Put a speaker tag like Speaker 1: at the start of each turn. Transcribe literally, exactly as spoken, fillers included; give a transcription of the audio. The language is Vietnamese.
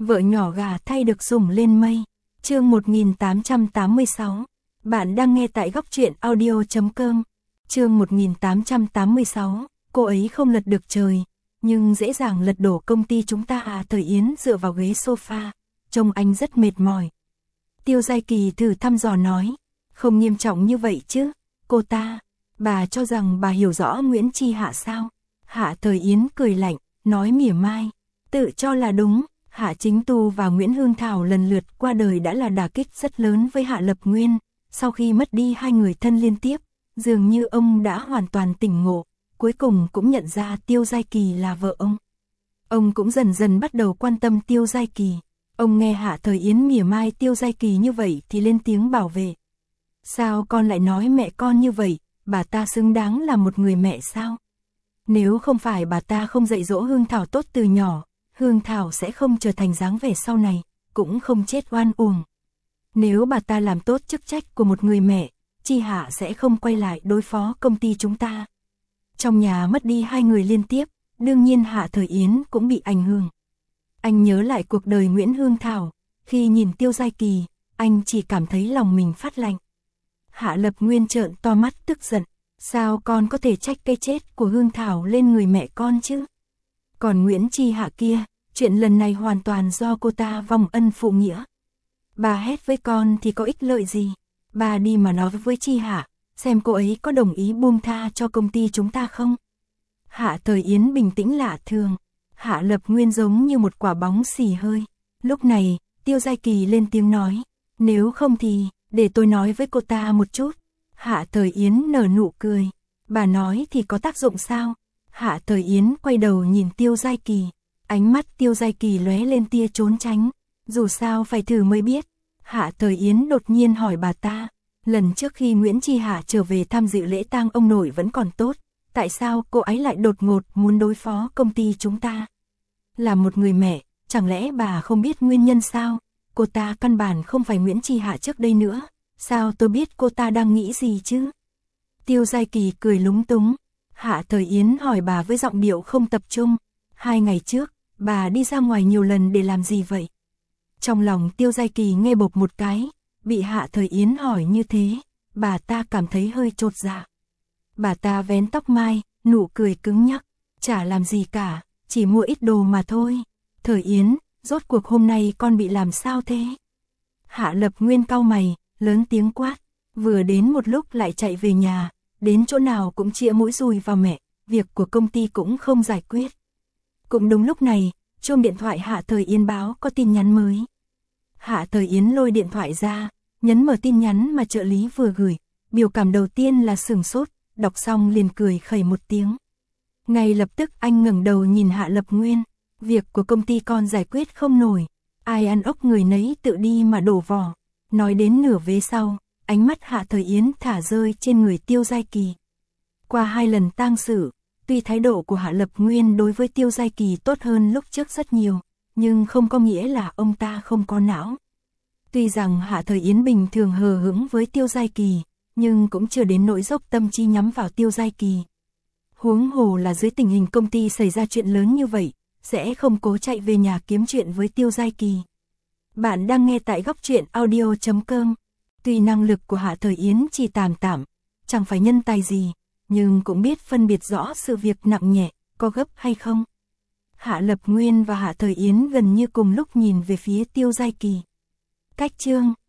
Speaker 1: Vợ nhỏ gà thay được sủng lên mây. Chương một nghìn tám trăm tám mươi sáu. Bạn đang nghe tại góc truyện audio chấm com. Chương một nghìn tám trăm tám mươi sáu. Cô ấy không lật được trời, nhưng dễ dàng lật đổ công ty chúng ta à. Thời Yến dựa vào ghế sofa, trông anh rất mệt mỏi. Tiêu Giai Kỳ thử thăm dò nói, không nghiêm trọng như vậy chứ, cô ta, bà cho rằng bà hiểu rõ Nguyễn Chi Hạ sao? Hạ Thời Yến cười lạnh, nói mỉa mai, tự cho là đúng. Hạ Chính Tu và Nguyễn Hương Thảo lần lượt qua đời đã là đả kích rất lớn với Hạ Lập Nguyên. Sau khi mất đi hai người thân liên tiếp, dường như ông đã hoàn toàn tỉnh ngộ, cuối cùng cũng nhận ra Tiêu Giai Kỳ là vợ ông. Ông cũng dần dần bắt đầu quan tâm Tiêu Giai Kỳ. Ông nghe Hạ Thời Yến mỉa mai Tiêu Giai Kỳ như vậy thì lên tiếng bảo vệ. Sao con lại nói mẹ con như vậy, bà ta xứng đáng là một người mẹ sao? Nếu không phải bà ta không dạy dỗ Hương Thảo tốt từ nhỏ, Hương Thảo sẽ không trở thành dáng vẻ sau này, cũng không chết oan uổng. Nếu bà ta làm tốt chức trách của một người mẹ, Chi Hạ sẽ không quay lại đối phó công ty chúng ta. Trong nhà mất đi hai người liên tiếp, đương nhiên Hạ Thời Yến cũng bị ảnh hưởng. Anh nhớ lại cuộc đời Nguyễn Hương Thảo, khi nhìn Tiêu Giai Kỳ, anh chỉ cảm thấy lòng mình phát lạnh. Hạ Lập Nguyên trợn to mắt tức giận, sao con có thể trách cái chết của Hương Thảo lên người mẹ con chứ? Còn Nguyễn Chi Hạ kia, chuyện lần này hoàn toàn do cô ta vong ân phụ nghĩa. Bà hét với con thì có ích lợi gì? Bà đi mà nói với Chi Hạ, xem cô ấy có đồng ý buông tha cho công ty chúng ta không? Hạ Thời Yến bình tĩnh lạ thường. Hạ Lập Nguyên giống như một quả bóng xì hơi. Lúc này, Tiêu Giai Kỳ lên tiếng nói, nếu không thì, để tôi nói với cô ta một chút. Hạ Thời Yến nở nụ cười. Bà nói thì có tác dụng sao? Hạ Thời Yến quay đầu nhìn Tiêu Giai Kỳ. Ánh mắt Tiêu Giai Kỳ lóe lên tia trốn tránh. Dù sao phải thử mới biết. Hạ Thời Yến đột nhiên hỏi bà ta. Lần trước khi Nguyễn Chi Hạ trở về tham dự lễ tang ông nội vẫn còn tốt. Tại sao cô ấy lại đột ngột muốn đối phó công ty chúng ta? Là một người mẹ, chẳng lẽ bà không biết nguyên nhân sao? Cô ta căn bản không phải Nguyễn Chi Hạ trước đây nữa. Sao tôi biết cô ta đang nghĩ gì chứ? Tiêu Giai Kỳ cười lúng túng. Hạ Thời Yến hỏi bà với giọng điệu không tập trung. Hai ngày trước, bà đi ra ngoài nhiều lần để làm gì vậy? Trong lòng Tiêu Giai Kỳ nghe bộp một cái, bị Hạ Thời Yến hỏi như thế, bà ta cảm thấy hơi chột dạ. Bà ta vén tóc mai, nụ cười cứng nhắc, chả làm gì cả, chỉ mua ít đồ mà thôi. Thời Yến, rốt cuộc hôm nay con bị làm sao thế? Hạ Lập Nguyên cau mày, lớn tiếng quát, vừa đến một lúc lại chạy về nhà, đến chỗ nào cũng chĩa mũi dùi vào mẹ, việc của công ty cũng không giải quyết. Cũng đúng lúc này, chuông điện thoại Hạ Thời Yến báo có tin nhắn mới. Hạ Thời Yến lôi điện thoại ra, nhấn mở tin nhắn mà trợ lý vừa gửi, biểu cảm đầu tiên là sửng sốt, đọc xong liền cười khẩy một tiếng. Ngay lập tức anh ngẩng đầu nhìn Hạ Lập Nguyên, việc của công ty con giải quyết không nổi, ai ăn ốc người nấy tự đi mà đổ vỏ. Nói đến nửa vế sau, ánh mắt Hạ Thời Yến thả rơi trên người Tiêu Giai Kỳ. Qua hai lần tang sự, tuy thái độ của Hạ Lập Nguyên đối với Tiêu Giai Kỳ tốt hơn lúc trước rất nhiều, nhưng không có nghĩa là ông ta không có não. Tuy rằng Hạ Thời Yến bình thường hờ hững với Tiêu Giai Kỳ, nhưng cũng chưa đến nỗi dốc tâm trí nhắm vào Tiêu Giai Kỳ. Huống hồ là dưới tình hình công ty xảy ra chuyện lớn như vậy, sẽ không cố chạy về nhà kiếm chuyện với Tiêu Giai Kỳ. Bạn đang nghe tại góc truyện audio chấm com. Tuy năng lực của Hạ Thời Yến chỉ tạm tạm, chẳng phải nhân tài gì, nhưng cũng biết phân biệt rõ sự việc nặng nhẹ, có gấp hay không. Hạ Lập Nguyên và Hạ Thời Yến gần như cùng lúc nhìn về phía Tiêu Giai Kỳ. Cách chương